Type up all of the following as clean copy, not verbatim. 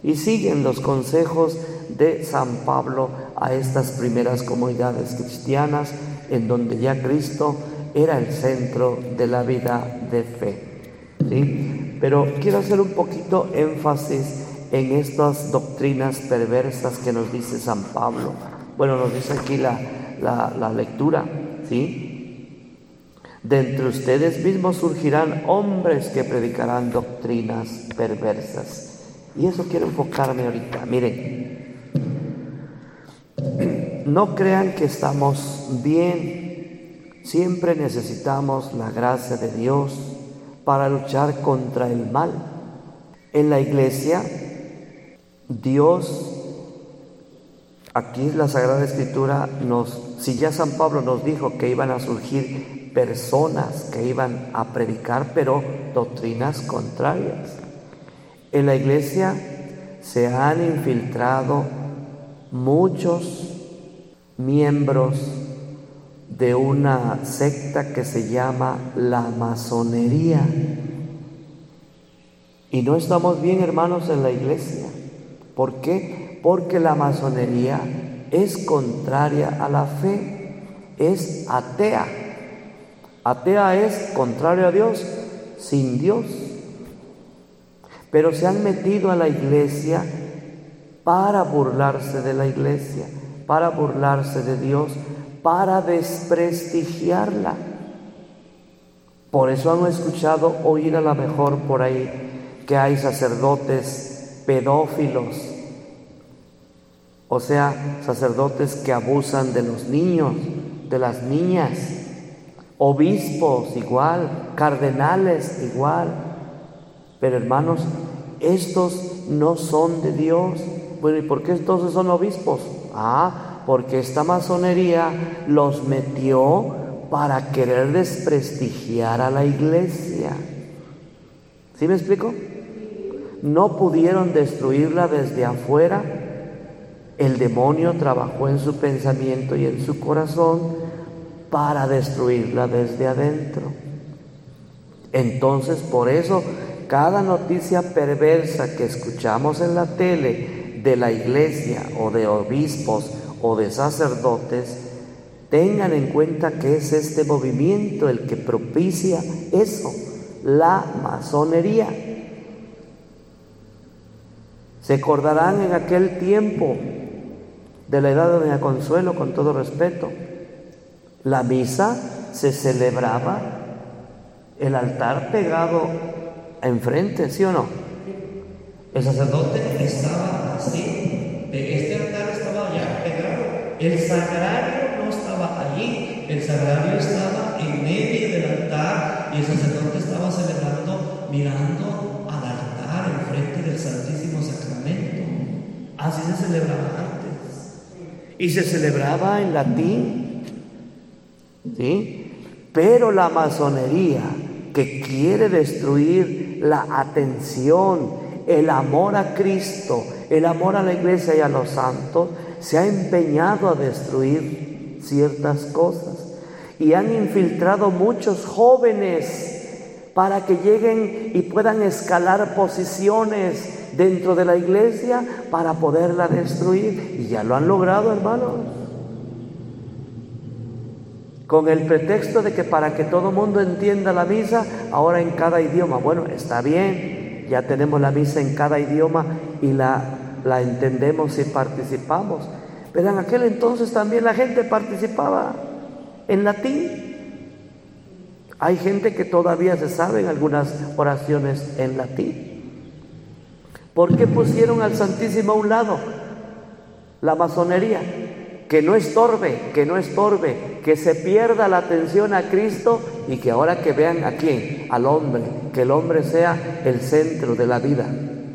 y siguen los consejos de San Pablo a estas primeras comunidades cristianas, en donde ya Cristo era el centro de la vida de fe, ¿sí? Pero quiero hacer un poquito énfasis en estas doctrinas perversas que nos dice San Pablo. Bueno, nos dice aquí la lectura, ¿sí? De entre ustedes mismos surgirán hombres que predicarán doctrinas perversas. Y eso quiero enfocarme ahorita. Miren, no crean que estamos bien. Siempre necesitamos la gracia de Dios para luchar contra el mal. En la iglesia, Dios, aquí la Sagrada Escritura si ya San Pablo nos dijo que iban a surgir personas que iban a predicar, pero doctrinas contrarias. En la iglesia se han infiltrado muchos miembros de una secta que se llama la masonería. Y no estamos bien, hermanos, en la iglesia. ¿Por qué? Porque la masonería es contraria a la fe, es atea. Atea es contrario a Dios, sin Dios. Pero se han metido a la iglesia para burlarse de la iglesia, para burlarse de Dios, para desprestigiarla. Por eso han escuchado oír a lo mejor por ahí que hay sacerdotes pedófilos, o sea, sacerdotes que abusan de los niños, de las niñas, obispos igual, cardenales igual. Pero hermanos, estos no son de Dios. Bueno, ¿y por qué entonces son obispos? Porque esta masonería los metió para querer desprestigiar a la iglesia. ¿Sí me explico? No pudieron destruirla desde afuera. El demonio trabajó en su pensamiento y en su corazón para destruirla desde adentro. Entonces, por eso, cada noticia perversa que escuchamos en la tele de la iglesia o de obispos o de sacerdotes, tengan en cuenta que es este movimiento el que propicia eso, la masonería. Se acordarán en aquel tiempo de la edad de Doña Consuelo, con todo respeto, la misa se celebraba, el altar pegado enfrente, ¿sí o no? El sacerdote estaba así, este altar estaba ya pegado, el sagrario no estaba allí, el sagrario estaba en medio del altar y el sacerdote estaba celebrando mirando al altar enfrente del Santísimo Sacramento. Así se celebraba antes y se celebraba en latín, ¿sí? Pero la masonería, que quiere destruir la atención, el amor a Cristo, el amor a la iglesia y a los santos, se ha empeñado a destruir ciertas cosas y han infiltrado muchos jóvenes para que lleguen y puedan escalar posiciones dentro de la iglesia para poderla destruir, y ya lo han logrado, hermanos, con el pretexto de que para que todo mundo entienda la misa, ahora en cada idioma. Bueno, está bien, ya tenemos la misa en cada idioma y la entendemos y participamos, pero en aquel entonces también la gente participaba en latín. Hay gente que todavía se saben algunas oraciones en latín. ¿Por qué pusieron al Santísimo a un lado? La masonería. Que no estorbe, que se pierda la atención a Cristo y que ahora que vean a quién, al hombre, que el hombre sea el centro de la vida.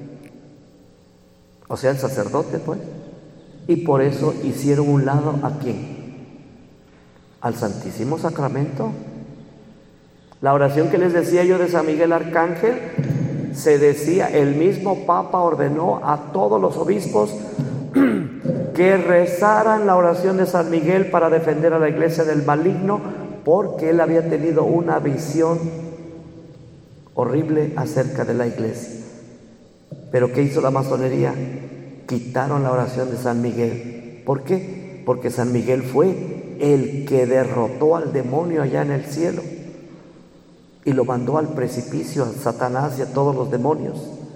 O sea, el sacerdote, pues. Y por eso hicieron un lado a quién, al Santísimo Sacramento. La oración que les decía yo de San Miguel Arcángel, se decía, el mismo Papa ordenó a todos los obispos que rezaran la oración de San Miguel para defender a la iglesia del maligno, porque él había tenido una visión horrible acerca de la iglesia. Pero ¿qué hizo la masonería? Quitaron la oración de San Miguel. ¿Por qué? Porque San Miguel fue el que derrotó al demonio allá en el cielo y lo mandó al precipicio, a Satanás y a todos los demonios.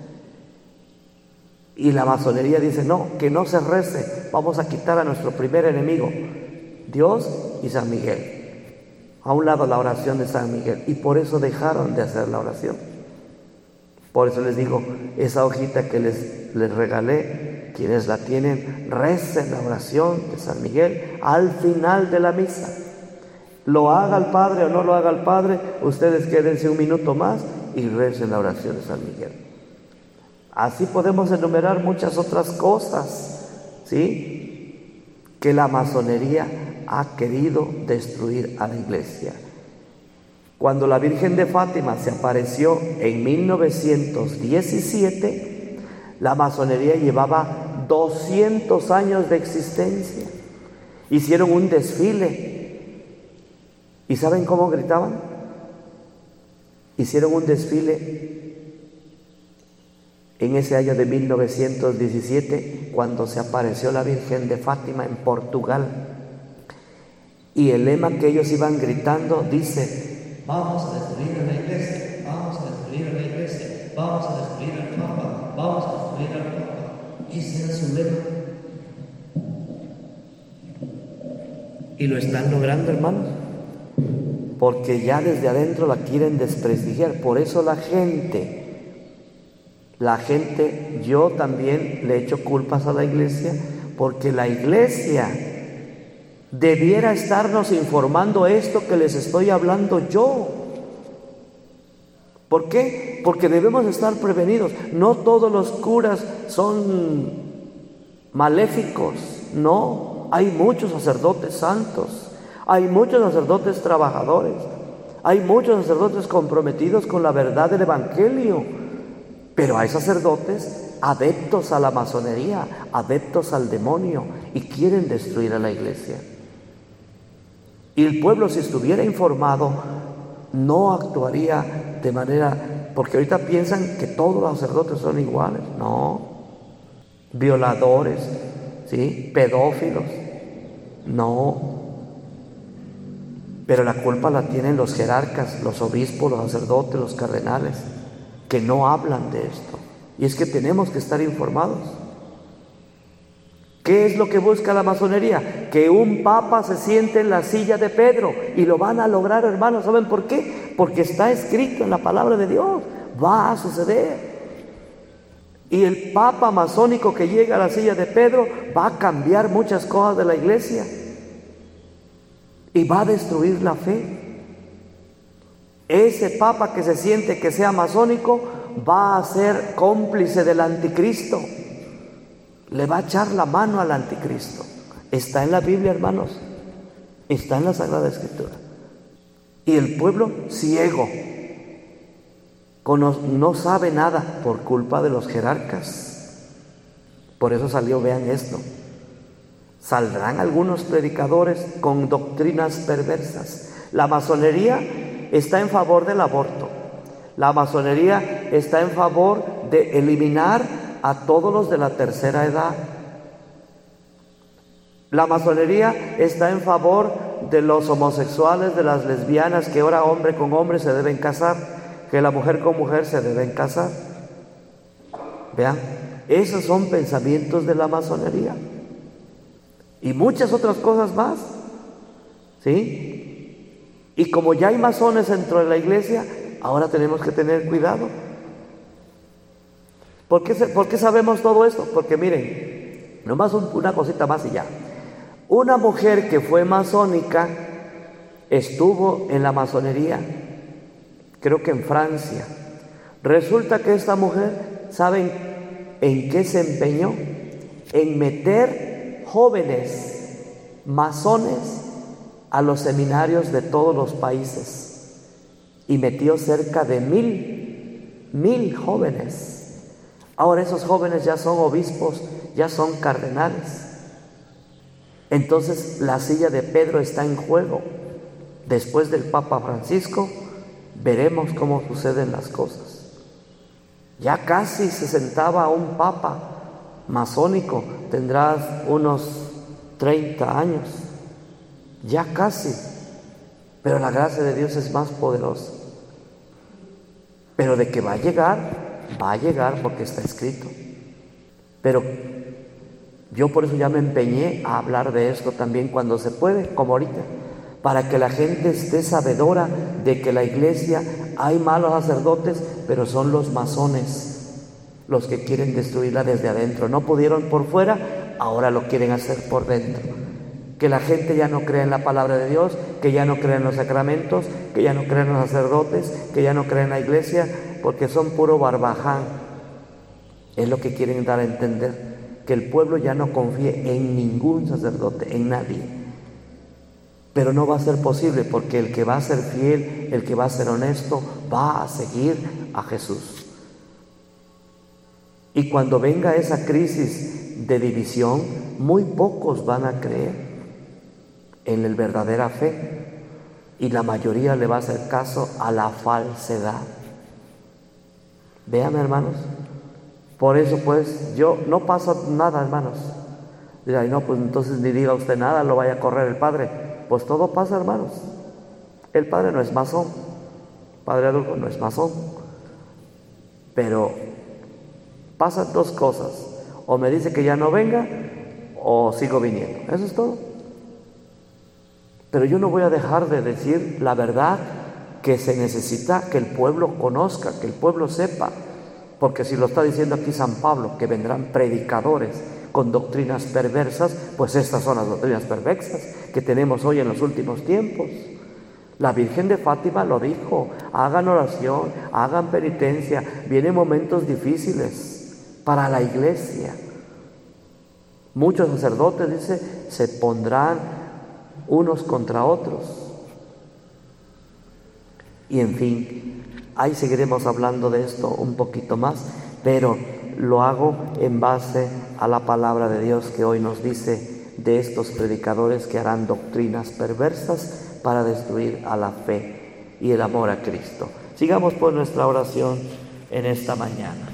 Y la masonería dice, no, que no se rece, vamos a quitar a nuestro primer enemigo, Dios y San Miguel. A un lado la oración de San Miguel, y por eso dejaron de hacer la oración. Por eso les digo, esa hojita que les regalé, quienes la tienen, recen la oración de San Miguel al final de la misa. Lo haga el Padre o no lo haga el Padre, ustedes quédense un minuto más y recen la oración de San Miguel. Así podemos enumerar muchas otras cosas, ¿sí?, que la masonería ha querido destruir a la iglesia. Cuando la Virgen de Fátima se apareció en 1917, la masonería llevaba 200 años de existencia. Hicieron un desfile. ¿Y saben cómo gritaban? Hicieron un desfile en ese año de 1917, cuando se apareció la Virgen de Fátima en Portugal. Y el lema que ellos iban gritando dice: vamos a destruir a la iglesia, vamos a destruir a la iglesia, vamos a destruir al Papa, vamos a destruir al Papa. Ese era su lema. Y lo están logrando, hermanos, porque ya desde adentro la quieren desprestigiar. Por eso la gente, yo también le echo culpas a la iglesia, porque la iglesia debiera estarnos informando esto que les estoy hablando yo. ¿Por qué? Porque debemos estar prevenidos. No todos los curas son maléficos, no. Hay muchos sacerdotes santos, hay muchos sacerdotes trabajadores, hay muchos sacerdotes comprometidos con la verdad del Evangelio. Pero hay sacerdotes adeptos a la masonería, adeptos al demonio, y quieren destruir a la iglesia. Y el pueblo, si estuviera informado, no actuaría de manera... Porque ahorita piensan que todos los sacerdotes son iguales. No. Violadores, ¿sí?, pedófilos. No. Pero la culpa la tienen los jerarcas, los obispos, los sacerdotes, los cardenales, que no hablan de esto. Y es que tenemos que estar informados. ¿Qué es lo que busca la masonería? Que un papa se siente en la silla de Pedro, y lo van a lograr, hermanos. ¿Saben por qué? Porque está escrito en la palabra de Dios. Va a suceder. Y el papa masónico que llega a la silla de Pedro va a cambiar muchas cosas de la iglesia y va a destruir la fe. Ese papa que se siente que sea masónico va a ser cómplice del anticristo. Le va a echar la mano al anticristo. Está en la Biblia, hermanos. Está en la Sagrada Escritura. Y el pueblo ciego no sabe nada por culpa de los jerarcas. Por eso salió, vean esto. Saldrán algunos predicadores con doctrinas perversas. La masonería está en favor del aborto. La masonería está en favor de eliminar a todos los de la tercera edad. La masonería está en favor de los homosexuales, de las lesbianas, que ahora hombre con hombre se deben casar, que la mujer con mujer se deben casar. Vean, esos son pensamientos de la masonería. Y muchas otras cosas más, ¿sí? Y como ya hay masones dentro de la iglesia, ahora tenemos que tener cuidado. ¿Por qué sabemos todo esto? Porque miren, nomás una cosita más y ya. Una mujer que fue masónica estuvo en la masonería, creo que en Francia. Resulta que esta mujer, ¿saben en qué se empeñó? En meter jóvenes masones a los seminarios de todos los países, y metió cerca de 1000 jóvenes. Ahora esos jóvenes ya son obispos, ya son cardenales. Entonces la silla de Pedro está en juego. Después del Papa Francisco veremos cómo suceden las cosas. Ya casi se sentaba un papa masónico, tendrás unos 30 años, ya casi, pero la gracia de Dios es más poderosa. Pero de que va a llegar porque está escrito. Pero yo por eso ya me empeñé a hablar de esto también cuando se puede, como ahorita, para que la gente esté sabedora de que la iglesia hay malos sacerdotes, pero son los masones los que quieren destruirla desde adentro. No pudieron por fuera, ahora lo quieren hacer por dentro. Que la gente ya no cree en la palabra de Dios, que ya no cree en los sacramentos, que ya no cree en los sacerdotes, que ya no cree en la iglesia, porque son puro barbaján. Es lo que quieren dar a entender, que el pueblo ya no confíe en ningún sacerdote, en nadie. Pero no va a ser posible, porque el que va a ser fiel, el que va a ser honesto, va a seguir a Jesús. Y cuando venga esa crisis de división, muy pocos van a creer en la verdadera fe, y la mayoría le va a hacer caso a la falsedad. Vean, hermanos, por eso pues yo no paso nada, hermanos. Dirá, no, pues entonces ni diga usted nada, lo vaya a correr el padre. Pues todo pasa, hermanos. El padre no es masón, padre Adolfo no es masón, pero pasan dos cosas: o me dice que ya no venga, o sigo viniendo. Eso es todo. Pero yo no voy a dejar de decir la verdad que se necesita que el pueblo conozca, que el pueblo sepa, porque si lo está diciendo aquí San Pablo, que vendrán predicadores con doctrinas perversas, pues estas son las doctrinas perversas que tenemos hoy en los últimos tiempos. La Virgen de Fátima lo dijo: hagan oración, hagan penitencia, vienen momentos difíciles para la iglesia. Muchos sacerdotes, dice, se pondrán unos contra otros. Y en fin, ahí seguiremos hablando de esto un poquito más, pero lo hago en base a la palabra de Dios que hoy nos dice de estos predicadores que harán doctrinas perversas para destruir a la fe y el amor a Cristo. Sigamos pues nuestra oración en esta mañana.